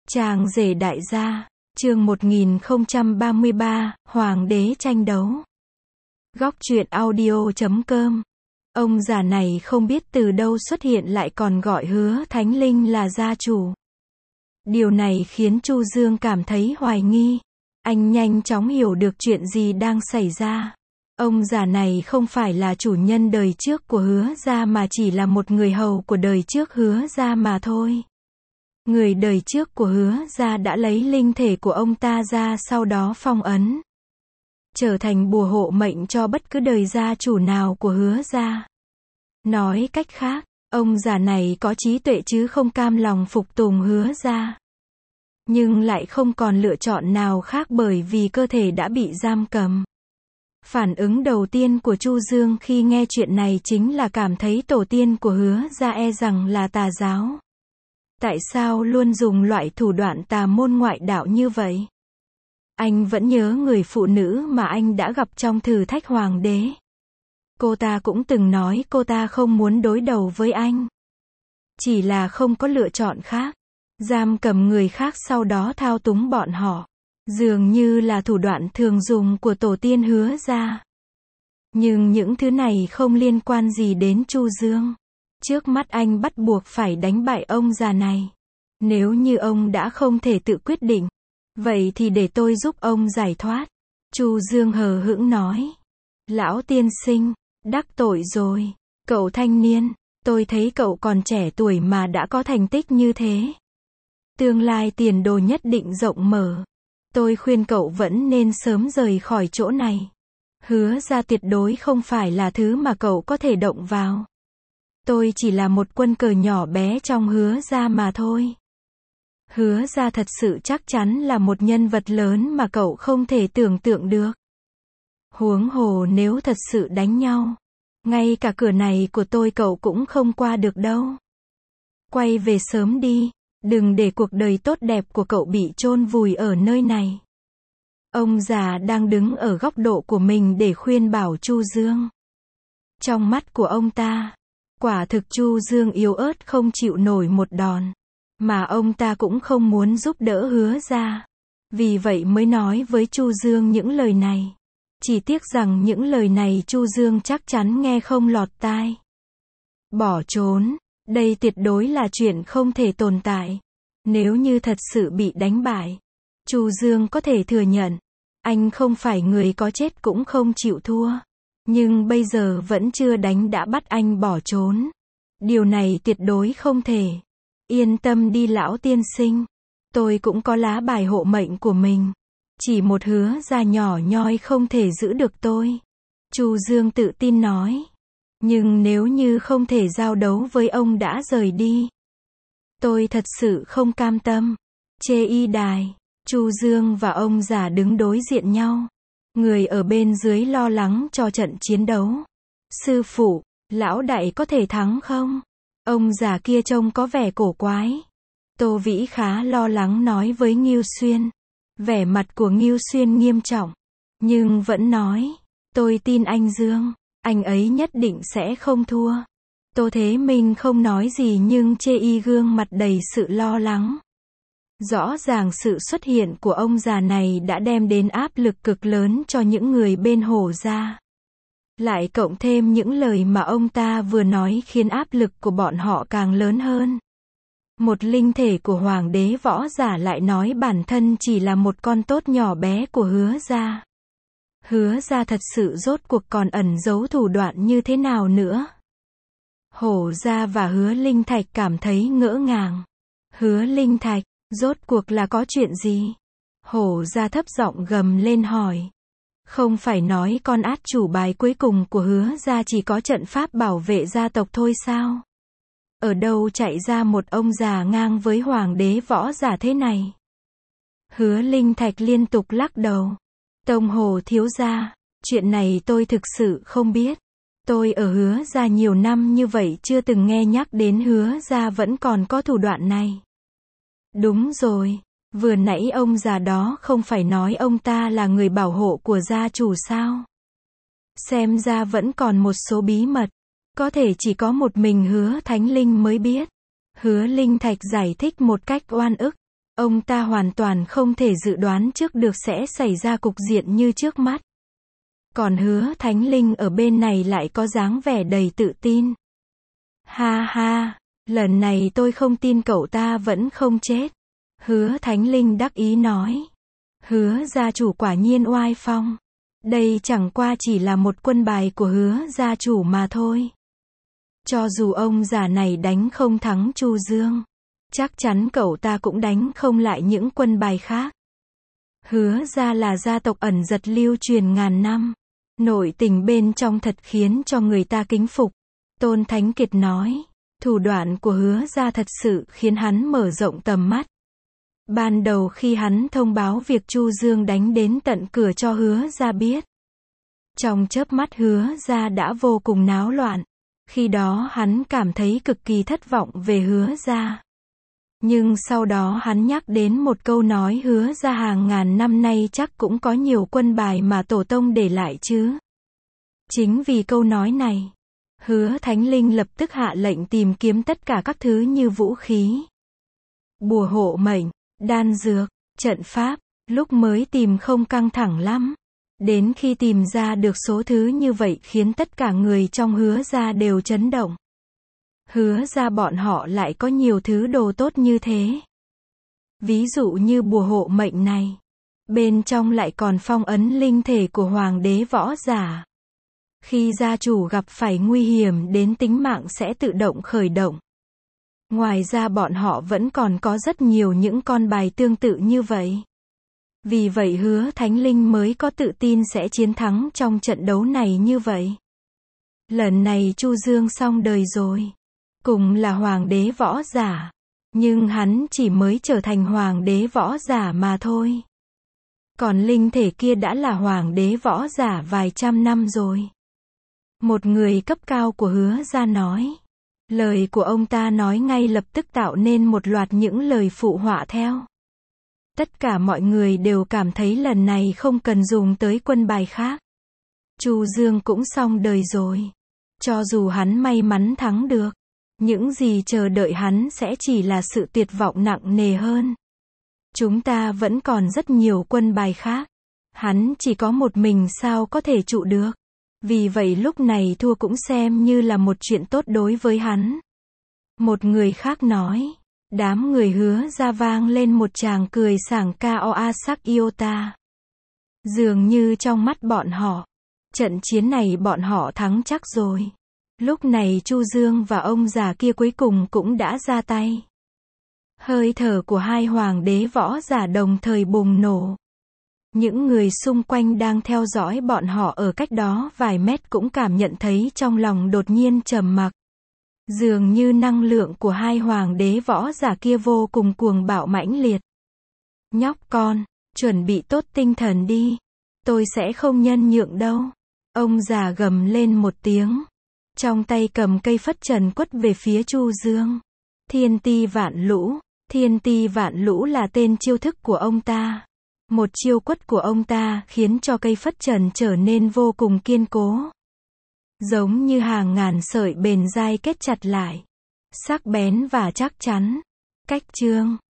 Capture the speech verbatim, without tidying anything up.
Chàng rể đại gia, chương một nghìn không trăm ba mươi ba, Hoàng đế tranh đấu. Góc truyện audio chấm com. Ông già này không biết từ đâu xuất hiện lại còn gọi Hứa Thánh Linh là gia chủ. Điều này khiến Chu Dương cảm thấy hoài nghi. Anh nhanh chóng hiểu được chuyện gì đang xảy ra. Ông già này không phải là chủ nhân đời trước của Hứa gia mà chỉ là một người hầu của đời trước Hứa gia mà thôi. Người đời trước của Hứa gia đã lấy linh thể của ông ta ra sau đó phong ấn, trở thành bùa hộ mệnh cho bất cứ đời gia chủ nào của Hứa gia. Nói cách khác, ông già này có trí tuệ chứ không cam lòng phục tùng Hứa gia. Nhưng lại không còn lựa chọn nào khác bởi vì cơ thể đã bị giam cầm. Phản ứng đầu tiên của Chu Dương khi nghe chuyện này chính là cảm thấy tổ tiên của Hứa gia e rằng là tà giáo. Tại sao luôn dùng loại thủ đoạn tà môn ngoại đạo như vậy? Anh vẫn nhớ người phụ nữ mà anh đã gặp trong thử thách hoàng đế. Cô ta cũng từng nói cô ta không muốn đối đầu với anh. Chỉ là không có lựa chọn khác. Giam cầm người khác sau đó thao túng bọn họ. Dường như là thủ đoạn thường dùng của tổ tiên Hứa gia. Nhưng những thứ này không liên quan gì đến Chu Dương. Trước mắt anh bắt buộc phải đánh bại ông già này. Nếu như ông đã không thể tự quyết định, vậy thì để tôi giúp ông giải thoát. Chu Dương hờ hững nói. Lão tiên sinh, đắc tội rồi. Cậu thanh niên, tôi thấy cậu còn trẻ tuổi mà đã có thành tích như thế. Tương lai tiền đồ nhất định rộng mở. Tôi khuyên cậu vẫn nên sớm rời khỏi chỗ này. Hứa gia tuyệt đối không phải là thứ mà cậu có thể động vào. Tôi chỉ là một quân cờ nhỏ bé trong Hứa gia mà thôi. Hứa gia thật sự chắc chắn là một nhân vật lớn mà cậu không thể tưởng tượng được. Huống hồ nếu thật sự đánh nhau, ngay cả cửa này của tôi cậu cũng không qua được đâu. Quay về sớm đi, đừng để cuộc đời tốt đẹp của cậu bị chôn vùi ở nơi này. Ông già đang đứng ở góc độ của mình để khuyên bảo Chu Dương. Trong mắt của ông ta, quả thực Chu Dương yếu ớt không chịu nổi một đòn. Mà ông ta cũng không muốn giúp đỡ Hứa gia. Vì vậy mới nói với Chu Dương những lời này. Chỉ tiếc rằng những lời này Chu Dương chắc chắn nghe không lọt tai. Bỏ trốn, đây tuyệt đối là chuyện không thể tồn tại. Nếu như thật sự bị đánh bại, Chu Dương có thể thừa nhận. Anh không phải người có chết cũng không chịu thua. Nhưng bây giờ vẫn chưa đánh đã bắt anh bỏ trốn. Điều này tuyệt đối không thể. Yên tâm đi lão tiên sinh. Tôi cũng có lá bài hộ mệnh của mình. Chỉ một Hứa gia nhỏ nhoi không thể giữ được tôi. Chu Dương tự tin nói. Nhưng nếu như không thể giao đấu với ông đã rời đi, tôi thật sự không cam tâm. Chê y đài. Chu Dương và ông già đứng đối diện nhau. Người ở bên dưới lo lắng cho trận chiến đấu. Sư phụ, lão đại có thể thắng không? Ông già kia trông có vẻ cổ quái. Tô Vĩ khá lo lắng nói với Ngưu Xuyên. Vẻ mặt của Ngưu Xuyên nghiêm trọng. Nhưng vẫn nói. Tôi tin anh Dương. Anh ấy nhất định sẽ không thua. Tô Thế Minh không nói gì nhưng chê y gương mặt đầy sự lo lắng. Rõ ràng sự xuất hiện của ông già này đã đem đến áp lực cực lớn cho những người bên Hổ gia. Lại cộng thêm những lời mà ông ta vừa nói khiến áp lực của bọn họ càng lớn hơn. Một linh thể của hoàng đế võ giả lại nói bản thân chỉ là một con tốt nhỏ bé của Hứa gia. Hứa gia thật sự rốt cuộc còn ẩn giấu thủ đoạn như thế nào nữa? Hổ gia và Hứa Linh Thạch cảm thấy ngỡ ngàng. Hứa Linh Thạch, rốt cuộc là có chuyện gì? Hổ gia thấp giọng gầm lên hỏi. Không phải nói con át chủ bài cuối cùng của Hứa gia chỉ có trận pháp bảo vệ gia tộc thôi sao? Ở đâu chạy ra một ông già ngang với hoàng đế võ giả thế này? Hứa Linh Thạch liên tục lắc đầu. Tông Hồ thiếu gia, chuyện này tôi thực sự không biết. Tôi ở Hứa gia nhiều năm như vậy chưa từng nghe nhắc đến Hứa gia vẫn còn có thủ đoạn này. Đúng rồi, vừa nãy ông già đó không phải nói ông ta là người bảo hộ của gia chủ sao? Xem ra vẫn còn một số bí mật. Có thể chỉ có một mình Hứa Thánh Linh mới biết. Hứa Linh Thạch giải thích một cách oan ức. Ông ta hoàn toàn không thể dự đoán trước được sẽ xảy ra cục diện như trước mắt. Còn Hứa Thánh Linh ở bên này lại có dáng vẻ đầy tự tin. Ha ha, lần này tôi không tin cậu ta vẫn không chết. Hứa Thánh Linh đắc ý nói. Hứa gia chủ quả nhiên oai phong. Đây chẳng qua chỉ là một quân bài của Hứa gia chủ mà thôi. Cho dù ông già này đánh không thắng Chu Dương, chắc chắn cậu ta cũng đánh không lại những quân bài khác. Hứa gia là gia tộc ẩn giật lưu truyền ngàn năm. Nội tình bên trong thật khiến cho người ta kính phục. Tôn Thánh Kiệt nói. Thủ đoạn của Hứa gia thật sự khiến hắn mở rộng tầm mắt. Ban đầu khi hắn thông báo việc Chu Dương đánh đến tận cửa cho Hứa gia biết, trong chớp mắt Hứa gia đã vô cùng náo loạn. Khi đó hắn cảm thấy cực kỳ thất vọng về Hứa gia. Nhưng sau đó hắn nhắc đến một câu nói Hứa gia hàng ngàn năm nay chắc cũng có nhiều quân bài mà tổ tông để lại chứ. Chính vì câu nói này, Hứa Thánh Linh lập tức hạ lệnh tìm kiếm tất cả các thứ như vũ khí, bùa hộ mệnh, đan dược, trận pháp. Lúc mới tìm không căng thẳng lắm. Đến khi tìm ra được số thứ như vậy khiến tất cả người trong Hứa gia đều chấn động. Hứa gia bọn họ lại có nhiều thứ đồ tốt như thế. Ví dụ như bùa hộ mệnh này. Bên trong lại còn phong ấn linh thể của hoàng đế võ giả. Khi gia chủ gặp phải nguy hiểm đến tính mạng sẽ tự động khởi động. Ngoài ra bọn họ vẫn còn có rất nhiều những con bài tương tự như vậy. Vì vậy Hứa Thánh Linh mới có tự tin sẽ chiến thắng trong trận đấu này như vậy. Lần này Chu Dương xong đời rồi. Cùng là hoàng đế võ giả. Nhưng hắn chỉ mới trở thành hoàng đế võ giả mà thôi. Còn linh thể kia đã là hoàng đế võ giả vài trăm năm rồi. Một người cấp cao của Hứa gia nói. Lời của ông ta nói ngay lập tức tạo nên một loạt những lời phụ họa theo. Tất cả mọi người đều cảm thấy lần này không cần dùng tới quân bài khác. Chu Dương cũng xong đời rồi. Cho dù hắn may mắn thắng được, những gì chờ đợi hắn sẽ chỉ là sự tuyệt vọng nặng nề hơn. Chúng ta vẫn còn rất nhiều quân bài khác. Hắn chỉ có một mình sao có thể trụ được. Vì vậy lúc này thua cũng xem như là một chuyện tốt đối với hắn. Một người khác nói. Đám người Hứa gia vang lên một tràng cười sảng cao Asak Iota. Dường như trong mắt bọn họ, trận chiến này bọn họ thắng chắc rồi. Lúc này Chu Dương và ông già kia cuối cùng cũng đã ra tay. Hơi thở của hai hoàng đế võ giả đồng thời bùng nổ. Những người xung quanh đang theo dõi bọn họ ở cách đó vài mét cũng cảm nhận thấy trong lòng đột nhiên trầm mặc. Dường như năng lượng của hai hoàng đế võ giả kia vô cùng cuồng bạo mãnh liệt. Nhóc con, chuẩn bị tốt tinh thần đi. Tôi sẽ không nhân nhượng đâu. Ông già gầm lên một tiếng. Trong tay cầm cây phất trần quất về phía Chu Dương. Thiên ti vạn lũ. Thiên ti vạn lũ là tên chiêu thức của ông ta. Một chiêu quất của ông ta khiến cho cây phất trần trở nên vô cùng kiên cố. Giống như hàng ngàn sợi bền dai kết chặt lại. Sắc bén và chắc chắn. Cách chương